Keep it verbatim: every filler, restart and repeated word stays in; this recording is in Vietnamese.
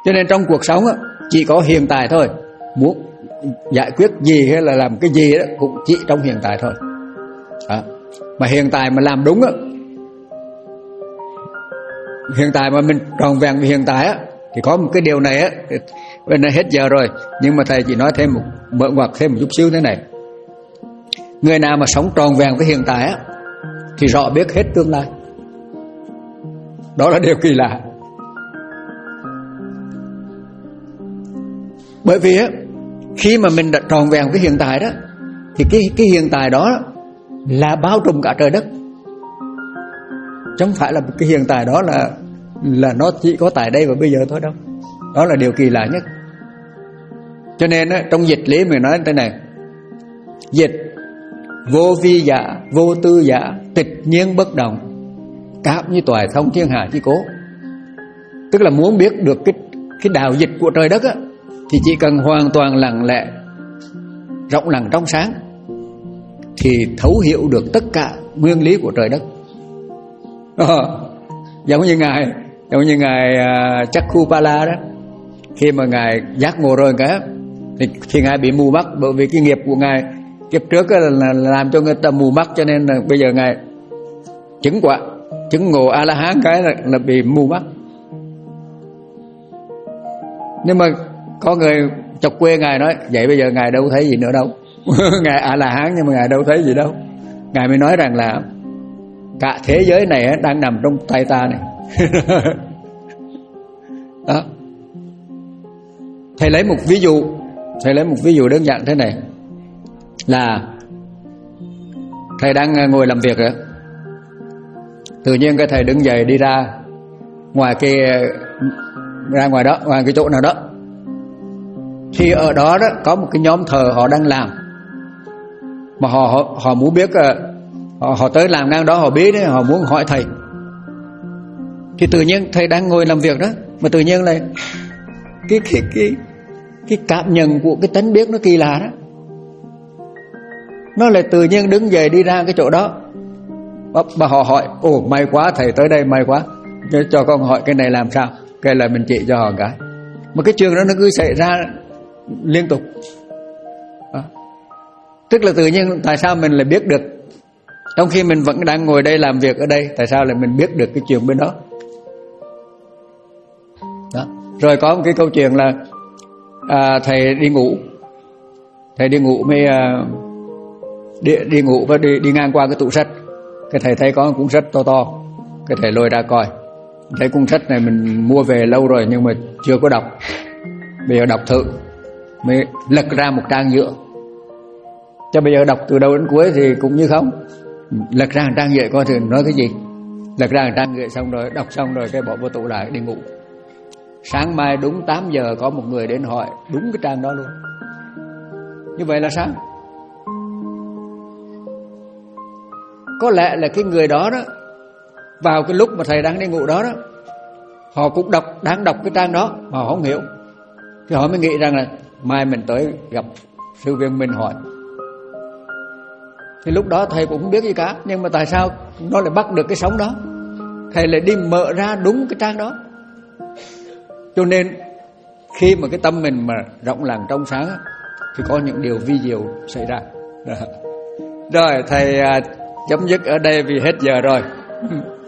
Cho nên trong cuộc sống á, chỉ có hiện tại thôi. Muốn giải quyết gì hay là làm cái gì đó cũng chỉ trong hiện tại thôi. Đó. Mà hiện tại mà làm đúng á, hiện tại mà mình tròn vẹn với hiện tại á, thì có một cái điều này á, bên này hết giờ rồi, nhưng mà thầy chỉ nói thêm một mở ngoặc thêm một chút xíu thế này. Người nào mà sống tròn vẹn với hiện tại á, thì rõ biết hết tương lai. Đó là điều kỳ lạ. Bởi vì á, khi mà mình đã tròn vẹn với hiện tại đó, thì cái cái hiện tại đó là bao trùm cả trời đất. Chứ không phải là cái hiện tại đó là là nó chỉ có tại đây và bây giờ thôi đâu. Đó là điều kỳ lạ nhất. Cho nên á, trong dịch lý mình nói thế này: dịch vô vi giả, vô tư giả, tịch nhiên bất động, cảm như toại thông thiên hạ chi cố. Tức là muốn biết được cái cái đạo dịch của trời đất á, thì chỉ cần hoàn toàn lặng lẽ, rộng lặng trong sáng, thì thấu hiểu được tất cả nguyên lý của trời đất. Ờ, giống như ngài, giống như ngài uh, Chakkupala đó, khi mà ngài giác ngộ rồi cái thì, thì ngài bị mù mắt, bởi vì cái nghiệp của ngài kiếp trước là, là làm cho người ta mù mắt, cho nên là bây giờ ngài chứng quả, chứng ngộ A La Hán cái là, là bị mù mắt. Nhưng mà có người chọc quê ngài nói vậy bây giờ ngài đâu thấy gì nữa đâu. Ngài A La Hán nhưng mà ngài đâu thấy gì đâu. Ngài mới nói rằng là cả thế giới này đang nằm trong tay ta này. Đó. Thầy lấy một ví dụ, thầy lấy một ví dụ đơn giản thế này, là thầy đang ngồi làm việc rồi, tự nhiên cái thầy đứng dậy đi ra ngoài cái ra ngoài đó, ngoài cái chỗ nào đó, thì ở đó đó có một cái nhóm thờ họ đang làm, mà họ họ, họ muốn biết, họ, họ tới làm ngang đó họ biết đấy, họ muốn hỏi thầy. Thì tự nhiên thầy đang ngồi làm việc đó, mà tự nhiên là cái cái cái cái cảm nhận của cái tánh biết nó kỳ lạ đó, nó lại tự nhiên đứng dậy đi ra cái chỗ đó. Mà họ hỏi: ồ may quá thầy tới đây, may quá, cho con hỏi cái này làm sao. Cái là mình chỉ cho họ cái. Mà cái chuyện đó nó cứ xảy ra liên tục. Đó. Tức là tự nhiên tại sao mình lại biết được, trong khi mình vẫn đang ngồi đây làm việc ở đây, tại sao lại mình biết được cái chuyện bên đó. Đó. Rồi có một cái câu chuyện là à, thầy đi ngủ, thầy đi ngủ mới à, đi, đi ngủ và đi, đi ngang qua cái tủ sách. Cái thầy thấy có một cuốn sách to to, cái thầy lôi ra coi. Thấy cuốn sách này mình mua về lâu rồi nhưng mà chưa có đọc, bây giờ đọc thử. Mới lật ra một trang giữa, cho bây giờ đọc từ đầu đến cuối thì cũng như không. Lật ra một trang giữa coi thử nói cái gì. Lật ra một trang giữa xong rồi, đọc xong rồi cái bỏ vô tủ lại đi ngủ. Sáng mai đúng tám giờ có một người đến hỏi đúng cái trang đó luôn. Như vậy là sao? Có lẽ là cái người đó đó, vào cái lúc mà thầy đang đi ngủ đó đó, họ cũng đọc, đang đọc cái trang đó mà họ không hiểu. Thì họ mới nghĩ rằng là mai mình tới gặp sư viên mình hỏi. Thì lúc đó thầy cũng không biết gì cả, nhưng mà tại sao nó lại bắt được cái sóng đó? Thầy lại đi mở ra đúng cái trang đó. Cho nên khi mà cái tâm mình mà rộng lặng trong sáng thì có những điều vi diệu xảy ra. Rồi thầy chấm dứt ở đây vì hết giờ rồi.